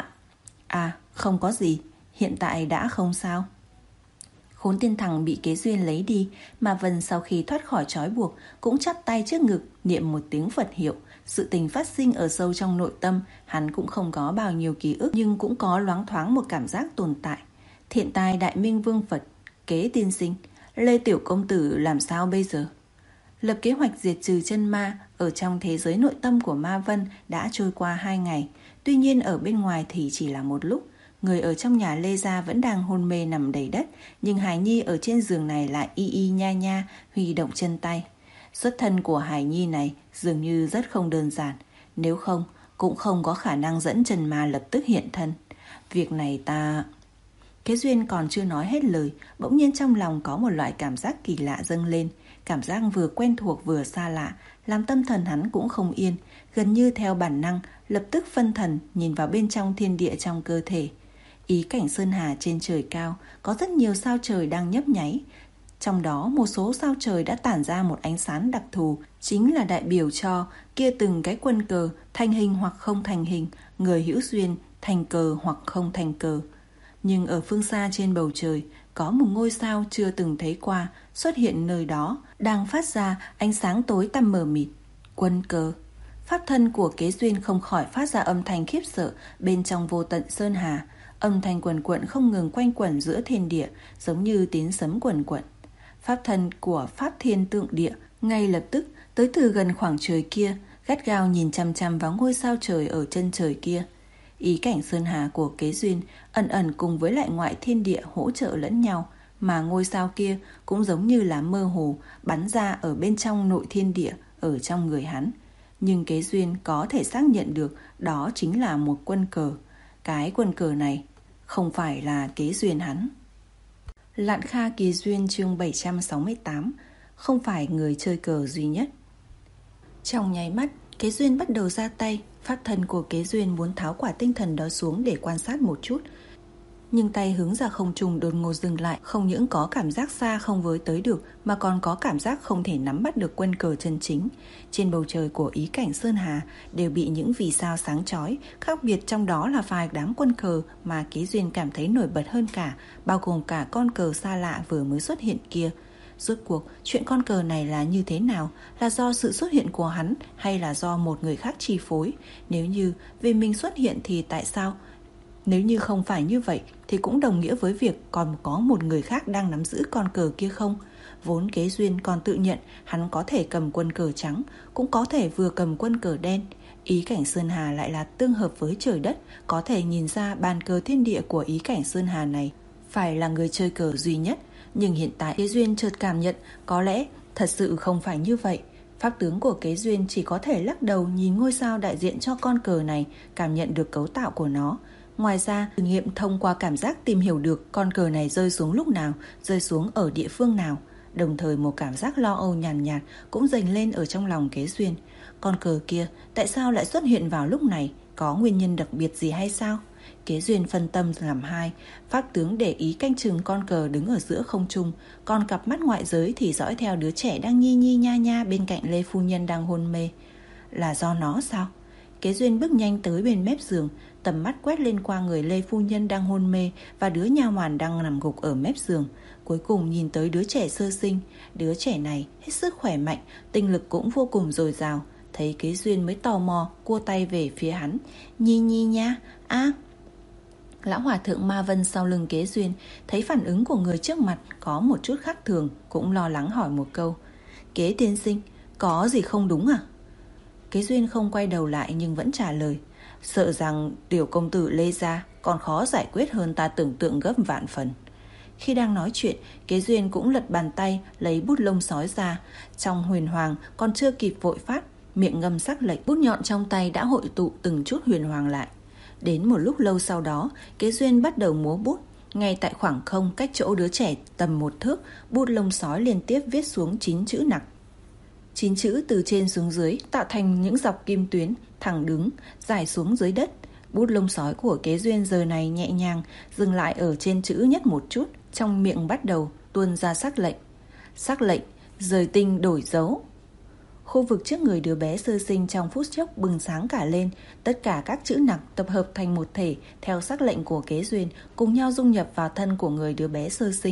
Speaker 2: À, không có gì, hiện tại đã không sao. Khốn Tiên Thằng bị Kế Duyên lấy đi, Ma Vân sau khi thoát khỏi trói buộc cũng chắp tay trước ngực, niệm một tiếng Phật hiệu. Sự tình phát sinh ở sâu trong nội tâm, hắn cũng không có bao nhiêu ký ức, nhưng cũng có loáng thoáng một cảm giác tồn tại. Thiện tai đại minh vương Phật, Kế tiên sinh, Lê tiểu công tử làm sao bây giờ? Lập kế hoạch diệt trừ chân ma ở trong thế giới nội tâm của Ma Vân đã trôi qua hai ngày. Tuy nhiên ở bên ngoài thì chỉ là một lúc. Người ở trong nhà Lê Gia vẫn đang hôn mê nằm đầy đất, nhưng Hải Nhi ở trên giường này lại y y nha nha huy động chân tay. Xuất thân của Hải Nhi này dường như rất không đơn giản, nếu không cũng không có khả năng dẫn chân ma lập tức hiện thân. Việc này ta... Kế Duyên còn chưa nói hết lời, bỗng nhiên trong lòng có một loại cảm giác kỳ lạ dâng lên. Cảm giác vừa quen thuộc vừa xa lạ, làm tâm thần hắn cũng không yên. Gần như theo bản năng, lập tức phân thần nhìn vào bên trong thiên địa trong cơ thể. Ý cảnh sơn hà trên trời cao, có rất nhiều sao trời đang nhấp nháy. Trong đó một số sao trời đã tản ra một ánh sáng đặc thù, chính là đại biểu cho kia từng cái quân cờ thành hình hoặc không thành hình, người hữu duyên thành cờ hoặc không thành cờ. Nhưng ở phương xa trên bầu trời, có một ngôi sao chưa từng thấy qua xuất hiện nơi đó, đang phát ra ánh sáng tối tăm mờ mịt. Quân cờ. Pháp thân của Kế Duyên không khỏi phát ra âm thanh khiếp sợ bên trong vô tận sơn hà. Âm thanh quần quận không ngừng quanh quẩn giữa thiên địa, giống như tiếng sấm quần quận. Pháp thân của Pháp Thiên Tượng Địa ngay lập tức tới từ gần khoảng trời kia, gắt gao nhìn chăm chăm vào ngôi sao trời ở chân trời kia. Ý cảnh sơn hà của Kế Duyên ẩn ẩn cùng với lại ngoại thiên địa hỗ trợ lẫn nhau, mà ngôi sao kia cũng giống như là mơ hồ bắn ra ở bên trong nội thiên địa ở trong người hắn. Nhưng Kế Duyên có thể xác nhận được đó chính là một quân cờ. Cái quân cờ này không phải là Kế Duyên hắn. Lạn Kha Kỳ Duyên chương bảy trăm sáu mươi tám, không phải người chơi cờ duy nhất. Trong nháy mắt, Kế Duyên bắt đầu ra tay. Pháp thân của Kế Duyên muốn tháo quả tinh thần đó xuống để quan sát một chút, nhưng tay hướng ra không trung đột ngột dừng lại. Không những có cảm giác xa không với tới được, mà còn có cảm giác không thể nắm bắt được quân cờ chân chính. Trên bầu trời của ý cảnh sơn hà đều bị những vì sao sáng chói. Khác biệt trong đó là vài đám quân cờ mà Kế Duyên cảm thấy nổi bật hơn cả, bao gồm cả con cờ xa lạ vừa mới xuất hiện kia. Rốt cuộc chuyện con cờ này là như thế nào? Là do sự xuất hiện của hắn hay là do một người khác chi phối? Nếu như vì mình xuất hiện thì tại sao? Nếu như không phải như vậy thì cũng đồng nghĩa với việc còn có một người khác đang nắm giữ con cờ kia không? Vốn Kế Duyên còn tự nhận hắn có thể cầm quân cờ trắng, cũng có thể vừa cầm quân cờ đen. Ý cảnh sơn hà lại là tương hợp với trời đất, có thể nhìn ra bàn cờ thiên địa của ý cảnh sơn hà này phải là người chơi cờ duy nhất. Nhưng hiện tại Kế Duyên chợt cảm nhận có lẽ thật sự không phải như vậy. Pháp tướng của Kế Duyên chỉ có thể lắc đầu nhìn ngôi sao đại diện cho con cờ này, cảm nhận được cấu tạo của nó. Ngoài ra, thử nghiệm thông qua cảm giác tìm hiểu được con cờ này rơi xuống lúc nào, rơi xuống ở địa phương nào. Đồng thời một cảm giác lo âu nhàn nhạt, nhạt cũng dâng lên ở trong lòng Kế Duyên. Con cờ kia tại sao lại xuất hiện vào lúc này? Có nguyên nhân đặc biệt gì hay sao? Kế Duyên phân tâm làm hai. Pháp tướng để ý canh chừng con cờ đứng ở giữa không trung, còn cặp mắt ngoại giới thì dõi theo đứa trẻ đang nhi nhi nha nha bên cạnh Lê phu nhân đang hôn mê. Là do nó sao? Kế Duyên bước nhanh tới bên mép giường, tầm mắt quét lên qua người Lê phu nhân đang hôn mê và đứa nha hoàn đang nằm gục ở mép giường. Cuối cùng nhìn tới đứa trẻ sơ sinh. Đứa trẻ này hết sức khỏe mạnh, tinh lực cũng vô cùng dồi dào. Thấy Kế Duyên mới tò mò cua tay về phía hắn. Nhi nhi nha. À. Lão hòa thượng Ma Vân sau lưng Kế Duyên thấy phản ứng của người trước mặt có một chút khác thường, cũng lo lắng hỏi một câu. Kế tiên sinh, có gì không đúng à? Kế Duyên không quay đầu lại nhưng vẫn trả lời. Sợ rằng tiểu công tử Lê Gia còn khó giải quyết hơn ta tưởng tượng gấp vạn phần. Khi đang nói chuyện, Kế Duyên cũng lật bàn tay lấy bút lông sói ra. Trong huyền hoàng còn chưa kịp vội phát, miệng ngâm sắc lệnh, bút nhọn trong tay đã hội tụ từng chút huyền hoàng lại. Đến một lúc lâu sau đó, Kế Duyên bắt đầu múa bút. Ngay tại khoảng không cách chỗ đứa trẻ tầm một thước, bút lông sói liên tiếp viết xuống chín chữ nặc. Chín chữ từ trên xuống dưới tạo thành những dọc kim tuyến thẳng đứng dài xuống dưới đất. Bút lông sói của Kế Duyên giờ này nhẹ nhàng dừng lại ở trên chữ nhất một chút, trong miệng bắt đầu tuôn ra sắc lệnh. Sắc lệnh rời tinh đổi dấu. Khu vực trước người đứa bé sơ sinh trong phút chốc bừng sáng cả lên. Tất cả các chữ nặc tập hợp thành một thể theo sắc lệnh của Kế Duyên, cùng nhau dung nhập vào thân của người đứa bé sơ sinh.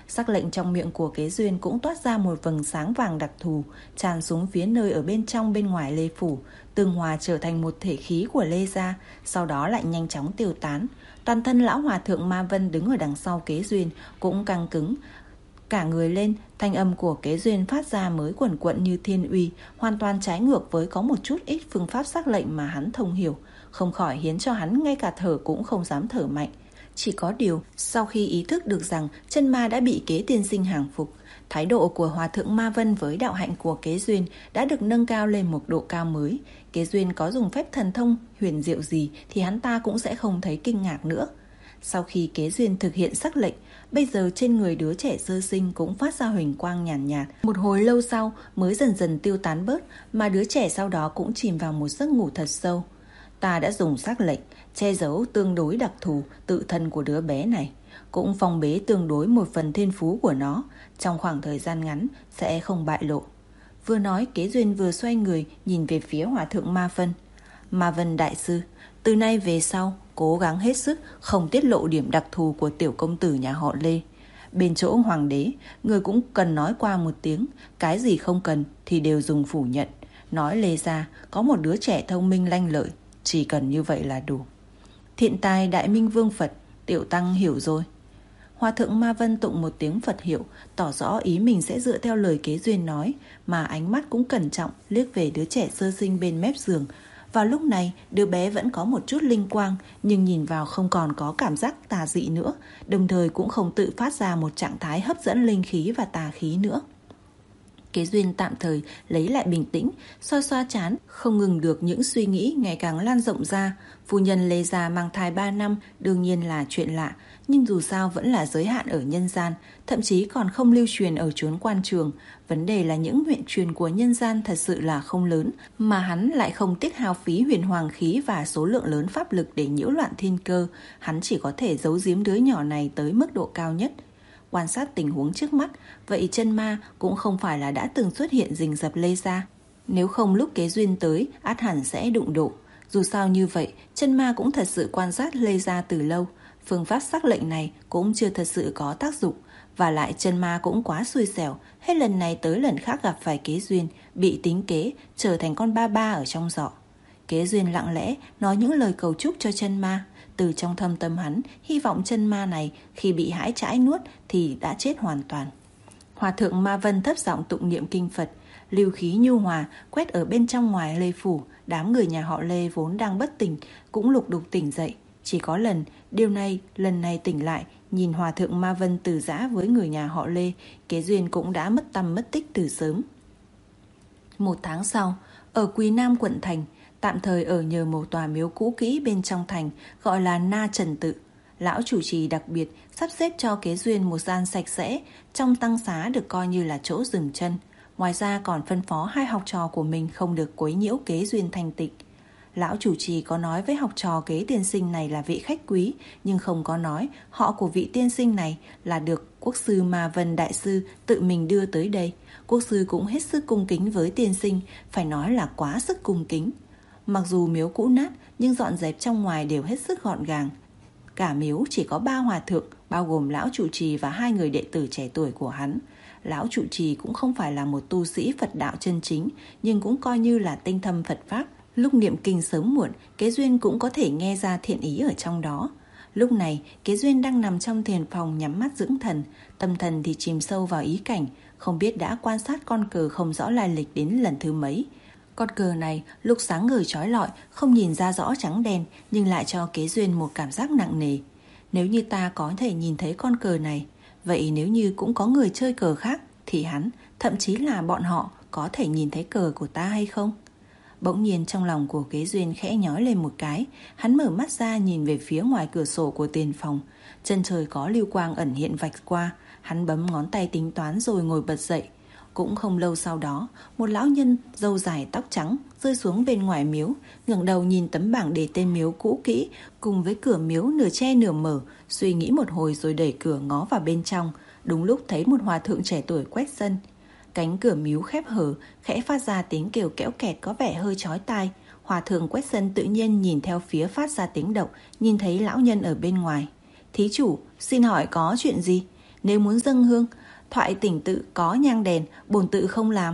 Speaker 2: Sắc lệnh trong miệng của Kế Duyên cũng toát ra một vầng sáng vàng đặc thù, tràn xuống phía nơi ở bên trong bên ngoài Lê Phủ, tương hòa trở thành một thể khí của Lê gia, sau đó lại nhanh chóng tiêu tán. Toàn thân lão hòa thượng Ma Vân đứng ở đằng sau Kế Duyên cũng căng cứng cả người lên, thanh âm của Kế Duyên phát ra mới quẩn quẩn như thiên uy, hoàn toàn trái ngược với có một chút ít phương pháp sắc lệnh mà hắn thông hiểu, không khỏi khiến cho hắn ngay cả thở cũng không dám thở mạnh. Chỉ có điều, sau khi ý thức được rằng chân ma đã bị Kế tiên sinh hàng phục, thái độ của Hòa thượng Ma Vân với đạo hạnh của Kế Duyên đã được nâng cao lên một độ cao mới. Kế Duyên có dùng phép thần thông huyền diệu gì thì hắn ta cũng sẽ không thấy kinh ngạc nữa. Sau khi Kế Duyên thực hiện sắc lệnh, bây giờ trên người đứa trẻ sơ sinh cũng phát ra huỳnh quang nhàn nhạt, nhạt. Một hồi lâu sau mới dần dần tiêu tán bớt, mà đứa trẻ sau đó cũng chìm vào một giấc ngủ thật sâu. Ta đã dùng sắc lệnh che giấu tương đối đặc thù tự thân của đứa bé này, cũng phong bế tương đối một phần thiên phú của nó, trong khoảng thời gian ngắn sẽ không bại lộ. Vừa nói, Kế Duyên vừa xoay người nhìn về phía Hòa thượng Ma Vân. Ma Vân đại sư, từ nay về sau cố gắng hết sức không tiết lộ điểm đặc thù của tiểu công tử nhà họ Lê. Bên chỗ hoàng đế, người cũng cần nói qua một tiếng, cái gì không cần thì đều dùng phủ nhận. Nói Lê gia có một đứa trẻ thông minh lanh lợi, chỉ cần như vậy là đủ. Thiện tài đại minh vương Phật, tiểu tăng hiểu rồi. Hòa thượng Ma Vân tụng một tiếng Phật hiệu, tỏ rõ ý mình sẽ dựa theo lời Kế Duyên nói, mà ánh mắt cũng cẩn trọng liếc về đứa trẻ sơ sinh bên mép giường. Vào lúc này, đứa bé vẫn có một chút linh quang, nhưng nhìn vào không còn có cảm giác tà dị nữa, đồng thời cũng không tự phát ra một trạng thái hấp dẫn linh khí và tà khí nữa. Kế Duyên tạm thời lấy lại bình tĩnh, xoa xoa trán, không ngừng được những suy nghĩ ngày càng lan rộng ra. Phu nhân Lê gia mang thai ba năm đương nhiên là chuyện lạ, nhưng dù sao vẫn là giới hạn ở nhân gian, thậm chí còn không lưu truyền ở chốn quan trường. Vấn đề là những huyện truyền của nhân gian thật sự là không lớn, mà hắn lại không tiếc hao phí huyền hoàng khí và số lượng lớn pháp lực để nhiễu loạn thiên cơ. Hắn chỉ có thể giấu giếm đứa nhỏ này tới mức độ cao nhất. Quan sát tình huống trước mắt, vậy chân ma cũng không phải là đã từng xuất hiện rình rập Lê gia. Nếu không lúc Kế Duyên tới, ắt hẳn sẽ đụng độ. Dù sao như vậy, chân ma cũng thật sự quan sát Lê gia từ lâu. Phương pháp sắc lệnh này cũng chưa thật sự có tác dụng. Và lại chân ma cũng quá xui xẻo, hết lần này tới lần khác gặp phải Kế Duyên, bị tính kế, trở thành con ba ba ở trong giỏ. Kế Duyên lặng lẽ nói những lời cầu chúc cho chân ma. Từ trong thâm tâm hắn, hy vọng chân ma này khi bị hãi trãi nuốt thì đã chết hoàn toàn. Hòa thượng Ma Vân thấp giọng tụng niệm kinh Phật, lưu khí nhu hòa quét ở bên trong ngoài Lê phủ. Đám người nhà họ Lê vốn đang bất tỉnh cũng lục đục tỉnh dậy. Chỉ có lần điều này lần này tỉnh lại, nhìn Hòa thượng Ma Vân từ giã với người nhà họ Lê, Kế Duyên cũng đã mất tăm mất tích từ sớm. Một tháng sau, ở Quý Nam quận thành, tạm thời ở nhờ một tòa miếu cũ kỹ bên trong thành gọi là Na Trần Tự. Lão chủ trì đặc biệt sắp xếp cho Kế Duyên một gian sạch sẽ, trong tăng xá được coi như là chỗ dừng chân. Ngoài ra còn phân phó hai học trò của mình không được quấy nhiễu Kế Duyên thanh tịnh. Lão chủ trì có nói với học trò Kế tiên sinh này là vị khách quý, nhưng không có nói họ của vị tiên sinh này là được quốc sư Ma Vân đại sư tự mình đưa tới đây. Quốc sư cũng hết sức cung kính với tiên sinh, phải nói là quá sức cung kính. Mặc dù miếu cũ nát nhưng dọn dẹp trong ngoài đều hết sức gọn gàng. Cả miếu chỉ có ba hòa thượng, bao gồm lão trụ trì và hai người đệ tử trẻ tuổi của hắn. Lão trụ trì cũng không phải là một tu sĩ Phật đạo chân chính, nhưng cũng coi như là tinh thâm Phật pháp. Lúc niệm kinh sớm muộn, Kế Duyên cũng có thể nghe ra thiện ý ở trong đó. Lúc này, Kế Duyên đang nằm trong thiền phòng nhắm mắt dưỡng thần, tâm thần thì chìm sâu vào ý cảnh, không biết đã quan sát con cờ không rõ lai lịch đến lần thứ mấy. Con cờ này lúc sáng ngời chói lọi, không nhìn ra rõ trắng đen, nhưng lại cho Kế Duyên một cảm giác nặng nề. Nếu như ta có thể nhìn thấy con cờ này, vậy nếu như cũng có người chơi cờ khác, thì hắn, thậm chí là bọn họ, có thể nhìn thấy cờ của ta hay không? Bỗng nhiên trong lòng của Kế Duyên khẽ nhói lên một cái, hắn mở mắt ra nhìn về phía ngoài cửa sổ của tiền phòng. Chân trời có lưu quang ẩn hiện vạch qua, hắn bấm ngón tay tính toán rồi ngồi bật dậy. Cũng không lâu sau đó, một lão nhân râu dài tóc trắng rơi xuống bên ngoài miếu, ngẩng đầu nhìn tấm bảng đề tên miếu cũ kỹ cùng với cửa miếu nửa che nửa mở, suy nghĩ một hồi rồi đẩy cửa ngó vào bên trong. Đúng lúc thấy một hòa thượng trẻ tuổi quét sân. Cánh cửa miếu khép hở, khẽ phát ra tiếng kêu kẽo kẹt có vẻ hơi chói tai. Hòa thượng quét sân tự nhiên nhìn theo phía phát ra tiếng động, nhìn thấy lão nhân ở bên ngoài. Thí chủ, xin hỏi có chuyện gì? Nếu muốn dâng hương, thoại tỉnh tự có nhang đèn, bổn tự không làm.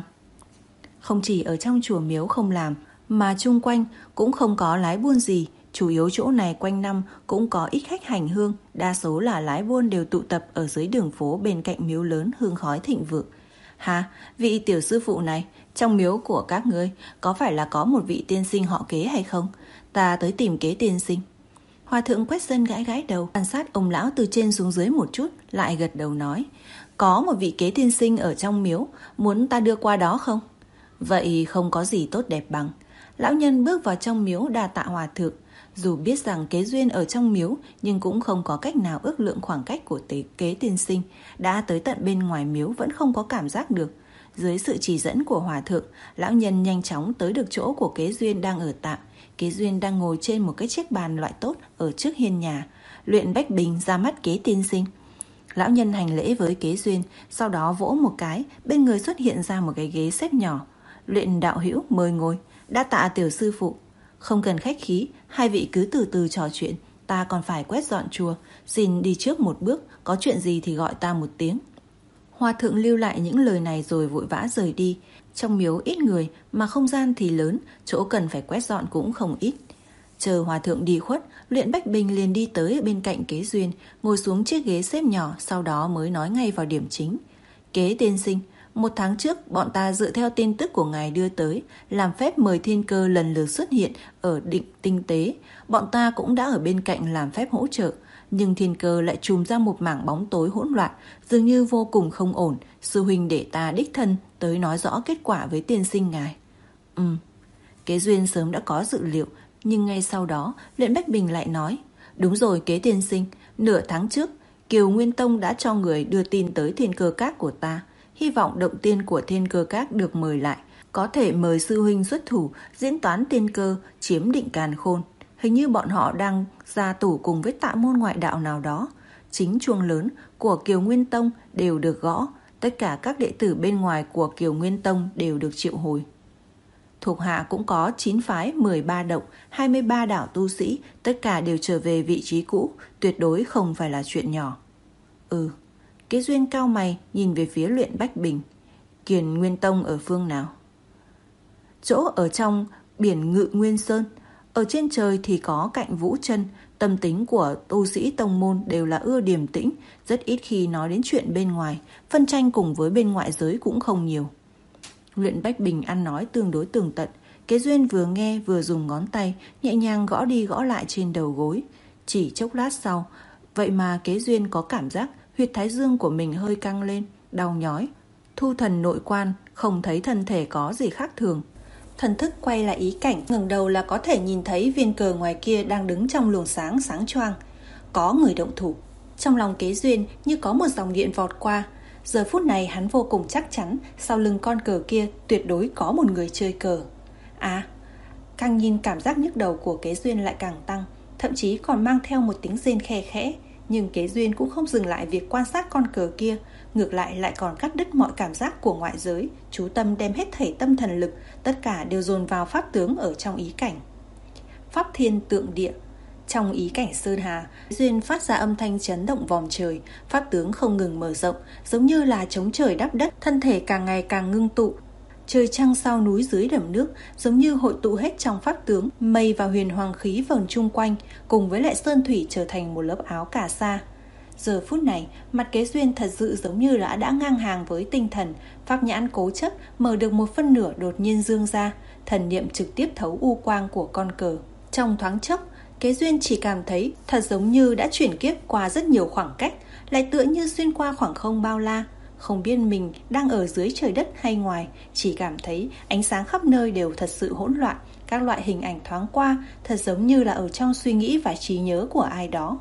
Speaker 2: Không chỉ ở trong chùa miếu không làm, mà chung quanh cũng không có lái buôn gì. Chủ yếu chỗ này quanh năm cũng có ít khách hành hương, đa số là lái buôn đều tụ tập ở dưới đường phố bên cạnh miếu lớn hương khói thịnh vượng. Hả, vị tiểu sư phụ này, trong miếu của các ngươi có phải là có một vị tiên sinh họ Kế hay không? Ta tới tìm Kế tiên sinh. Hòa thượng Quét Dân gãi gãi đầu, quan sát ông lão từ trên xuống dưới một chút, lại gật đầu nói, có một vị Kế tiên sinh ở trong miếu, muốn ta đưa qua đó không? Vậy không có gì tốt đẹp bằng. Lão nhân bước vào trong miếu đa tạ hòa thượng. Dù biết rằng Kế Duyên ở trong miếu, nhưng cũng không có cách nào ước lượng khoảng cách của tế Kế tiên sinh. Đã tới tận bên ngoài miếu vẫn không có cảm giác được. Dưới sự chỉ dẫn của hòa thượng, lão nhân nhanh chóng tới được chỗ của Kế Duyên đang ở tạm. Kế Duyên đang ngồi trên một cái chiếc bàn loại tốt ở trước hiên nhà. Luyện Bách Bình ra mắt Kế tiên sinh. Lão nhân hành lễ với Kế Duyên, sau đó vỗ một cái, bên người xuất hiện ra một cái ghế xếp nhỏ. Luyện đạo hữu mời ngồi. Đa tạ tiểu sư phụ. Không cần khách khí, hai vị cứ từ từ trò chuyện, ta còn phải quét dọn chùa, xin đi trước một bước, có chuyện gì thì gọi ta một tiếng. Hòa thượng lưu lại những lời này rồi vội vã rời đi. Trong miếu ít người mà không gian thì lớn, chỗ cần phải quét dọn cũng không ít. Chờ hòa thượng đi khuất, Luyện Bách Bình liền đi tới bên cạnh Kế Duyên, ngồi xuống chiếc ghế xếp nhỏ, sau đó mới nói ngay vào điểm chính. Kế tiên sinh, một tháng trước, bọn ta dựa theo tin tức của ngài đưa tới, làm phép mời thiên cơ lần lượt xuất hiện ở định tinh tế. Bọn ta cũng đã ở bên cạnh làm phép hỗ trợ, nhưng thiên cơ lại trùm ra một mảng bóng tối hỗn loạn, dường như vô cùng không ổn. Sư huynh để ta đích thân tới nói rõ kết quả với tiên sinh ngài. Ừ, Kế Duyên sớm đã có dự liệu, nhưng ngay sau đó, Luyện Bách Bình lại nói, đúng rồi Kế tiên sinh, nửa tháng trước, Kiều Nguyên Tông đã cho người đưa tin tới thiên cơ các của ta. Hy vọng động tiên của thiên cơ các được mời lại, có thể mời sư huynh xuất thủ diễn toán tiên cơ chiếm định càn khôn. Hình như bọn họ đang ra tủ cùng với tạ môn ngoại đạo nào đó. Chính chuông lớn của Kiều Nguyên Tông đều được gõ, tất cả các đệ tử bên ngoài của Kiều Nguyên Tông đều được triệu hồi. Thuộc hạ cũng có chín phái, mười ba động, hai mươi ba đảo tu sĩ, tất cả đều trở về vị trí cũ, tuyệt đối không phải là chuyện nhỏ. Ừ. Kế Duyên cao mày nhìn về phía Luyện Bách Bình. Kiền Nguyên Tông ở phương nào? Chỗ ở trong biển Ngự Nguyên Sơn. Ở trên trời thì có Cạnh Vũ Chân. Tâm tính của tu sĩ tông môn đều là ưa điềm tĩnh, rất ít khi nói đến chuyện bên ngoài. Phân tranh cùng với bên ngoại giới cũng không nhiều. Luyện Bách Bình ăn nói tương đối tường tận. Kế Duyên vừa nghe vừa dùng ngón tay nhẹ nhàng gõ đi gõ lại trên đầu gối. Chỉ chốc lát sau, vậy mà Kế Duyên có cảm giác huyệt thái dương của mình hơi căng lên, đau nhói. Thu thần nội quan, không thấy thân thể có gì khác thường. Thần thức quay lại ý cảnh, ngẩng đầu là có thể nhìn thấy viên cờ ngoài kia đang đứng trong luồng sáng sáng choang. Có người động thủ. Trong lòng Kế Duyên như có một dòng điện vọt qua. Giờ phút này hắn vô cùng chắc chắn sau lưng con cờ kia tuyệt đối có một người chơi cờ. À, càng nhìn cảm giác nhức đầu của Kế Duyên lại càng tăng, thậm chí còn mang theo một tiếng rên khe khẽ. Nhưng Kế Duyên cũng không dừng lại việc quan sát con cờ kia, ngược lại lại còn cắt đứt mọi cảm giác của ngoại giới, chú tâm đem hết thảy tâm thần lực, tất cả đều dồn vào pháp tướng ở trong ý cảnh. Pháp thiên tượng địa. Trong ý cảnh sơn hà, Duyên phát ra âm thanh chấn động vòm trời, pháp tướng không ngừng mở rộng, giống như là chống trời đắp đất, thân thể càng ngày càng ngưng tụ. Trời trăng sao núi dưới đầm nước giống như hội tụ hết trong pháp tướng, mây và huyền hoàng khí vờn chung quanh, cùng với lại sơn thủy trở thành một lớp áo cà sa. Giờ phút này, mặt Kế Duyên thật sự giống như đã đã ngang hàng với tinh thần, pháp nhãn cố chấp mở được một phân nửa đột nhiên dương ra, thần niệm trực tiếp thấu u quang của con cờ. Trong thoáng chốc, Kế Duyên chỉ cảm thấy thật giống như đã chuyển kiếp qua rất nhiều khoảng cách, lại tựa như xuyên qua khoảng không bao la. Không biết mình đang ở dưới trời đất hay ngoài, chỉ cảm thấy ánh sáng khắp nơi đều thật sự hỗn loạn, các loại hình ảnh thoáng qua, thật giống như là ở trong suy nghĩ và trí nhớ của ai đó.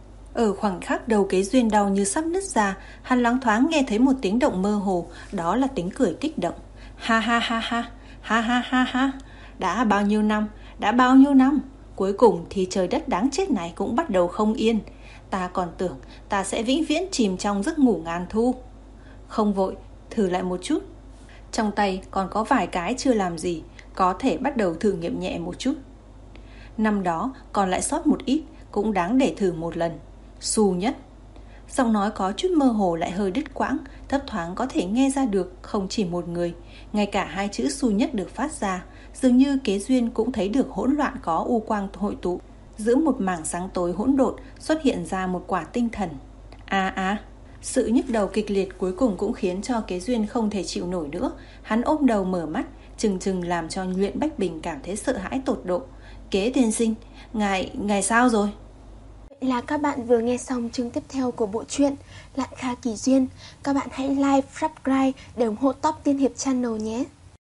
Speaker 2: Ở khoảnh khắc đầu Kế Duyên đau như sắp nứt ra, hắn loáng thoáng nghe thấy một tiếng động mơ hồ, đó là tiếng cười kích động. Ha ha ha ha, ha ha ha ha, đã bao nhiêu năm, đã bao nhiêu năm, cuối cùng thì trời đất đáng chết này cũng bắt đầu không yên. Ta còn tưởng ta sẽ vĩnh viễn chìm trong giấc ngủ ngàn thu. Không vội, thử lại một chút. Trong tay còn có vài cái chưa làm gì, có thể bắt đầu thử nghiệm nhẹ một chút. Năm đó còn lại sót một ít, cũng đáng để thử một lần. Xù nhất. Giọng nói có chút mơ hồ lại hơi đứt quãng, thấp thoáng có thể nghe ra được không chỉ một người. Ngay cả hai chữ xu nhất được phát ra, dường như Kế Duyên cũng thấy được hỗn loạn có u quang hội tụ. Giữa một mảng sáng tối hỗn độn xuất hiện ra một quả tinh thần. À à, sự nhức đầu kịch liệt cuối cùng cũng khiến cho Kế Duyên không thể chịu nổi nữa. Hắn ôm đầu mở mắt, chừng chừng làm cho Luyện Bách Bình cảm thấy sợ hãi tột độ. Kế tiên sinh, ngài, ngài sao rồi?
Speaker 1: Vậy là các bạn vừa nghe xong chương tiếp theo của bộ truyện Lạn Kha Kỳ Duyên. Các bạn hãy like, subscribe để ủng hộ Top Tiên Hiệp Channel nhé.